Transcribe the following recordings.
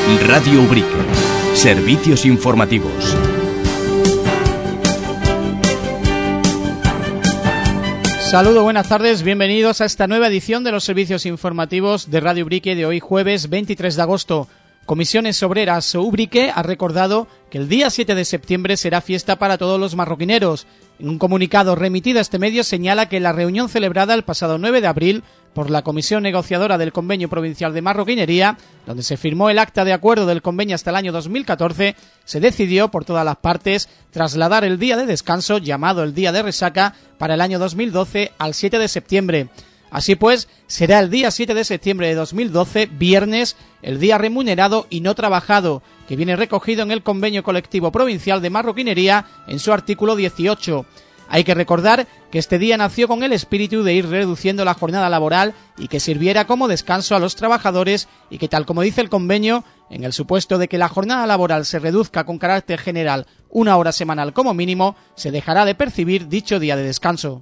Radio Ubrique. Servicios informativos. Saludos, buenas tardes, bienvenidos a esta nueva edición de los servicios informativos de Radio Ubrique de hoy jueves 23 de agosto. Comisiones Obreras Ubrique ha recordado que el día 7 de septiembre será fiesta para todos los marroquineros. En un comunicado remitido a este medio señala que la reunión celebrada el pasado 9 de abril por la Comisión Negociadora del Convenio Provincial de Marroquinería, donde se firmó el acta de acuerdo del convenio hasta el año 2014, se decidió por todas las partes trasladar el día de descanso, llamado el día de resaca, para el año 2012 al 7 de septiembre. Así pues, será el día 7 de septiembre de 2012, viernes, el día remunerado y no trabajado, que viene recogido en el Convenio Colectivo Provincial de Marroquinería en su artículo 18. Hay que recordar que este día nació con el espíritu de ir reduciendo la jornada laboral y que sirviera como descanso a los trabajadores y que, tal como dice el convenio, en el supuesto de que la jornada laboral se reduzca con carácter general 1 hora semanal como mínimo, se dejará de percibir dicho día de descanso.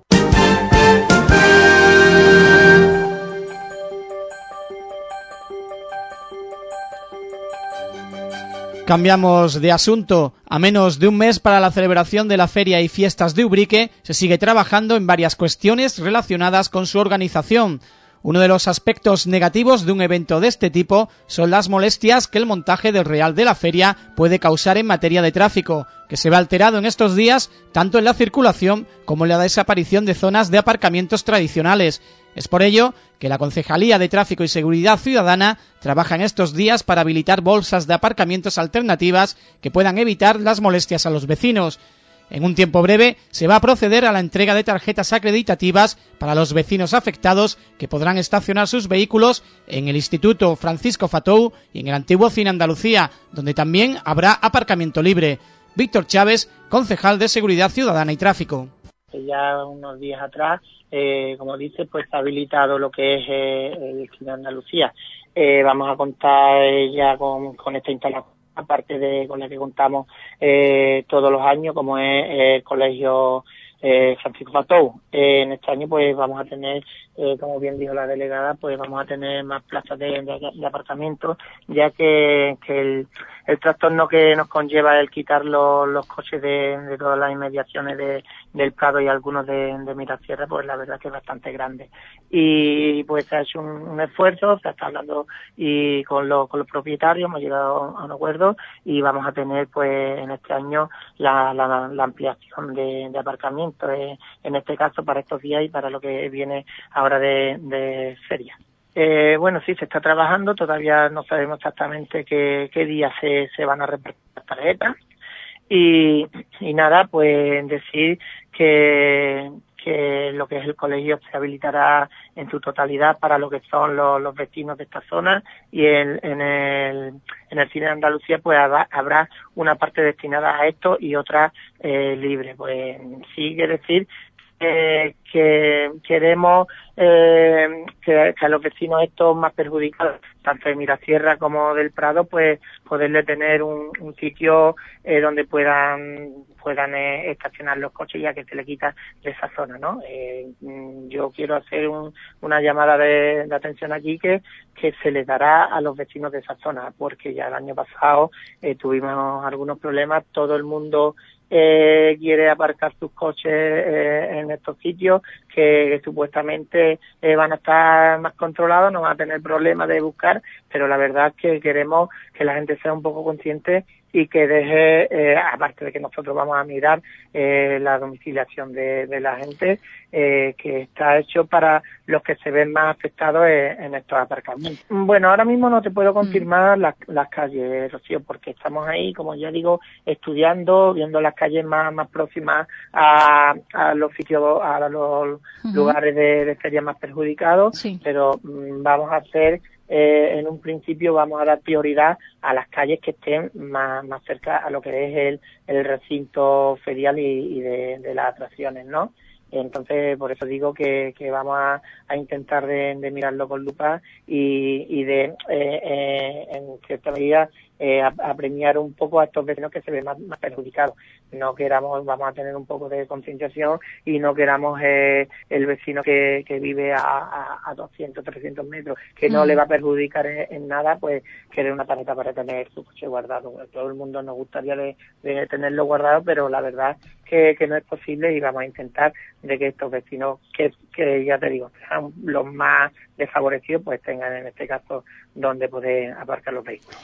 Cambiamos de asunto. A menos de un mes para la celebración de la Feria y Fiestas de Ubrique, se sigue trabajando en varias cuestiones relacionadas con su organización. Uno de los aspectos negativos de un evento de este tipo son las molestias que el montaje del Real de la Feria puede causar en materia de tráfico, que se ve alterado en estos días tanto en la circulación como en la desaparición de zonas de aparcamientos tradicionales. Es por ello que la Concejalía de Tráfico y Seguridad Ciudadana trabaja en estos días para habilitar bolsas de aparcamientos alternativas que puedan evitar las molestias a los vecinos. En un tiempo breve se va a proceder a la entrega de tarjetas acreditativas para los vecinos afectados que podrán estacionar sus vehículos en el Instituto Francisco Fatou y en el antiguo Cine Andalucía, donde también habrá aparcamiento libre. Víctor Chávez, concejal de Seguridad Ciudadana y Tráfico. Ya unos días atrás, como dice, pues está habilitado lo que es el Cine Andalucía. Vamos a contar ya con esta instalación, aparte de con la que contamos todos los años, como es el Colegio Francisco Fatou. En este año pues vamos a tener, como bien dijo la delegada, pues vamos a tener más plazas de aparcamiento, ya que el trastorno que nos conlleva el quitar los coches de todas las inmediaciones del Prado y algunos de Mirasierra, pues la verdad que es bastante grande. Y pues se ha hecho un esfuerzo, se está hablando y con los propietarios, hemos llegado a un acuerdo y vamos a tener pues en este año la ampliación de aparcamientos, en este caso para estos días y para lo que viene ahora de feria. Bueno, sí, se está trabajando, todavía no sabemos exactamente qué días se van a repartir las tarjetas y nada, pues decir que lo que es el colegio se habilitará en su totalidad para lo que son los vecinos de esta zona y en el Cine de Andalucía pues habrá una parte destinada a esto y otra libre. Pues sí, quiere decir que queremos que a los vecinos estos más perjudicados, tanto de Mirasierra como del Prado, pues poderle tener un sitio donde puedan estacionar los coches, ya que se le quita de esa zona, ¿no? Yo quiero hacer una llamada de atención aquí que se le dará a los vecinos de esa zona, porque ya el año pasado tuvimos algunos problemas, todo el mundo quiere aparcar sus coches en estos sitios que supuestamente van a estar más controlados, no van a tener problemas de buscar, pero la verdad es que queremos que la gente sea un poco consciente y que deje, aparte de que nosotros vamos a mirar la domiciliación de la gente, que está hecho para los que se ven más afectados en estos aparcamientos. Bueno, ahora mismo no te puedo confirmar las calles, Rocío, porque estamos ahí, como ya digo, estudiando, viendo las calles más próximas a los sitios, a los lugares de feria más perjudicados, sí. Pero vamos a hacer, en un principio vamos a dar prioridad a las calles que estén más cerca a lo que es el recinto ferial y de las atracciones, ¿no? Entonces, por eso digo que vamos a intentar de mirarlo con lupa y de, en cierta medida, a premiar un poco a estos vecinos que se ven más perjudicados. no queramos, vamos a tener un poco de concienciación y no queramos el vecino que vive a 200, 300 metros, que no le va a perjudicar en nada, pues querer una tarjeta para tener su coche guardado. Todo el mundo nos gustaría de tenerlo guardado, pero la verdad que no es posible, y vamos a intentar de que estos vecinos que ya te digo, sean los más desfavorecidos, pues tengan en este caso donde poder aparcar los vehículos.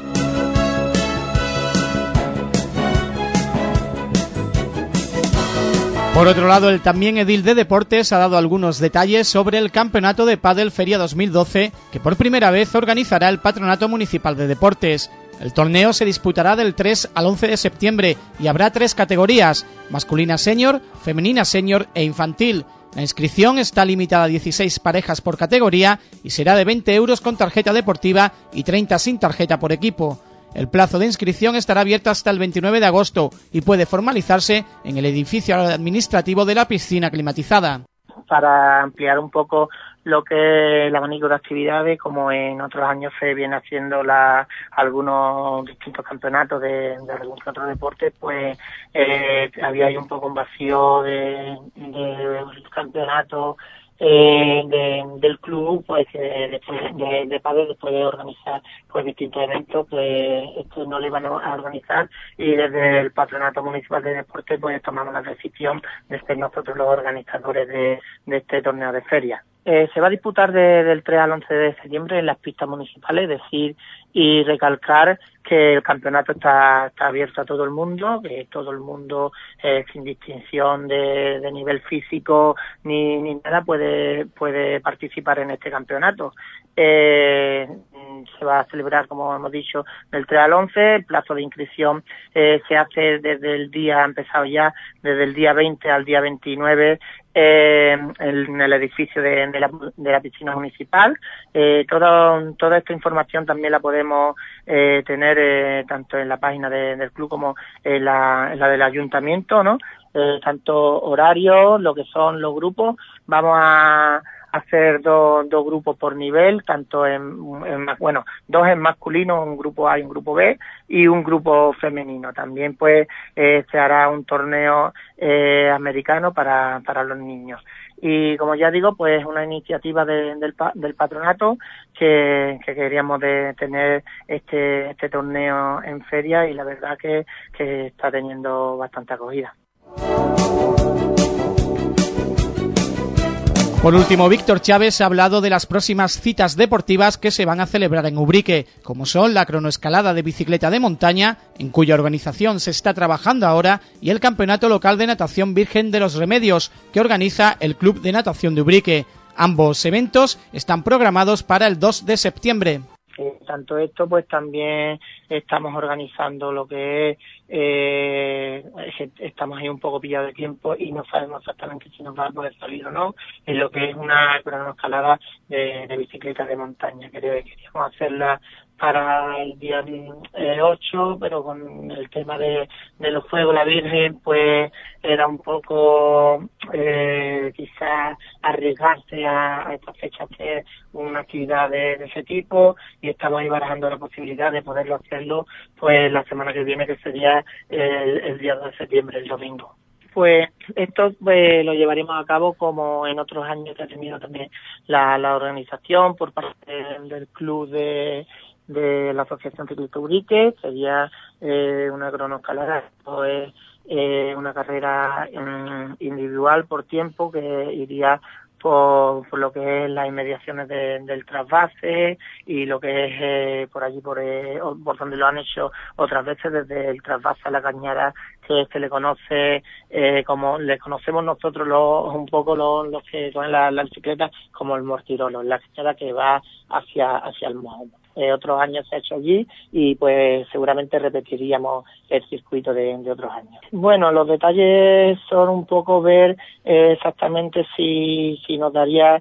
Por otro lado, el también edil de Deportes ha dado algunos detalles sobre el Campeonato de Pádel Feria 2012, que por primera vez organizará el Patronato Municipal de Deportes. El torneo se disputará del 3 al 11 de septiembre y habrá 3 categorías: masculina senior, femenina senior e infantil. La inscripción está limitada a 16 parejas por categoría y será de 20 euros con tarjeta deportiva y 30 sin tarjeta por equipo. El plazo de inscripción estará abierto hasta el 29 de agosto y puede formalizarse en el edificio administrativo de la piscina climatizada. Para ampliar un poco lo que es el abanico de actividades, como en otros años se viene haciendo algunos distintos campeonatos de algún que otro deporte, pues había ahí un poco un vacío de campeonato del club, pues después de pádel, después de organizar pues distintos eventos, pues esto no lo iban a organizar, y desde el Patronato Municipal de Deportes pues tomamos la decisión de ser nosotros los organizadores de este torneo de feria. Se va a disputar del 3 al 11 de septiembre en las pistas municipales, es decir, y recalcar que el campeonato está abierto a todo el mundo, que todo el mundo, sin distinción de nivel físico ni nada, puede participar en este campeonato. Se va a celebrar, como hemos dicho, del 3 al 11, el plazo de inscripción se hace desde el día, ha empezado ya, desde el día 20 al día 29, en el edificio de la piscina municipal. Toda esta información también la podemos tener tanto en la página del club como en la del ayuntamiento, ¿no? Tanto horarios, lo que son los grupos. Vamos a hacer dos grupos por nivel, tanto dos en masculino, un grupo A y un grupo B, y un grupo femenino. También pues se hará un torneo americano para los niños. Y como ya digo, pues una iniciativa del patronato que queríamos de tener este torneo en feria, y la verdad que está teniendo bastante acogida. Por último, Víctor Chávez ha hablado de las próximas citas deportivas que se van a celebrar en Ubrique, como son la cronoescalada de bicicleta de montaña, en cuya organización se está trabajando ahora, y el Campeonato Local de Natación Virgen de los Remedios, que organiza el Club de Natación de Ubrique. Ambos eventos están programados para el 2 de septiembre. Tanto esto, pues también estamos organizando lo que es, estamos ahí un poco pillados de tiempo y no sabemos exactamente si nos va a poder salir o no, en lo que es una cronoescalada de bicicleta de montaña. Queríamos hacerla para el día 8, pero con el tema de los Fuegos, la Virgen, pues era un poco quizás arriesgarse a esta fecha hacer una actividad de ese tipo, y estamos ahí barajando la posibilidad de poderlo hacerlo pues la semana que viene, que sería el día 2 de septiembre, el domingo. Pues esto lo llevaremos a cabo como en otros años que ha tenido también la organización por parte del club de la Asociación Ciclista Ubrique. Sería una cronoescalada, pues una carrera individual por tiempo, que iría por lo que es las inmediaciones del trasvase, y lo que es por allí por donde lo han hecho otras veces, desde el trasvase a la Cañara, que se le conoce como le conocemos nosotros un poco los que con la bicicleta como el Mortirolo, la Cañara que va hacia el Mojón. Otros años se ha hecho allí, y pues seguramente repetiríamos el circuito de otros años. Bueno, los detalles son un poco ver exactamente si nos daría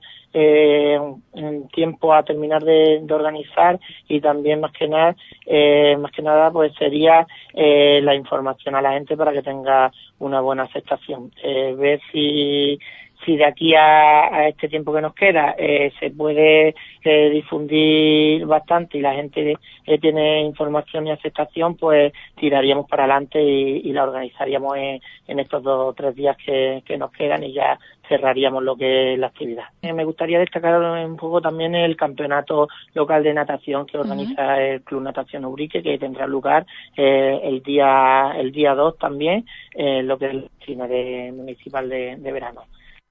un tiempo a terminar de organizar, y también más que nada pues sería la información a la gente para que tenga una buena aceptación, ver si si de aquí a este tiempo que nos queda se puede difundir bastante y la gente tiene información y aceptación, pues tiraríamos para adelante y la organizaríamos en estos 2 o 3 días que nos quedan y ya cerraríamos lo que es la actividad. Me gustaría destacar un poco también el campeonato local de natación que organiza el Club Natación Ubrique, que tendrá lugar el día 2 también, lo que es la piscina municipal de verano.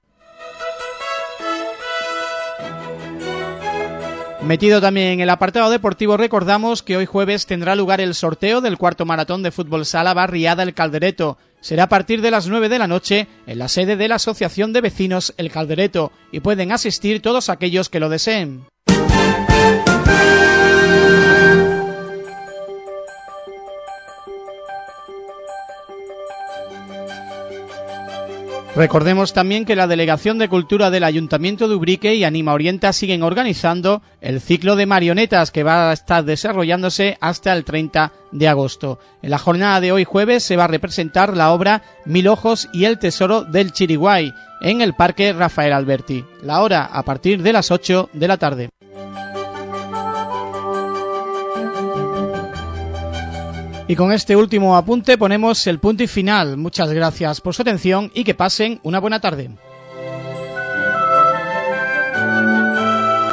Metido también en el apartado deportivo, recordamos que hoy jueves tendrá lugar el sorteo del 4º maratón de fútbol sala Barriada El Caldereto. Será a partir de las 9 de la noche en la sede de la Asociación de Vecinos El Caldereto y pueden asistir todos aquellos que lo deseen. Recordemos también que la Delegación de Cultura del Ayuntamiento de Ubrique y Anima Orienta siguen organizando el ciclo de marionetas que va a estar desarrollándose hasta el 30 de agosto. En la jornada de hoy jueves se va a representar la obra 1000 ojos y el tesoro del Chiriguay en el Parque Rafael Alberti. La hora a partir de las 8 de la tarde. Y con este último apunte ponemos el punto y final. Muchas gracias por su atención y que pasen una buena tarde.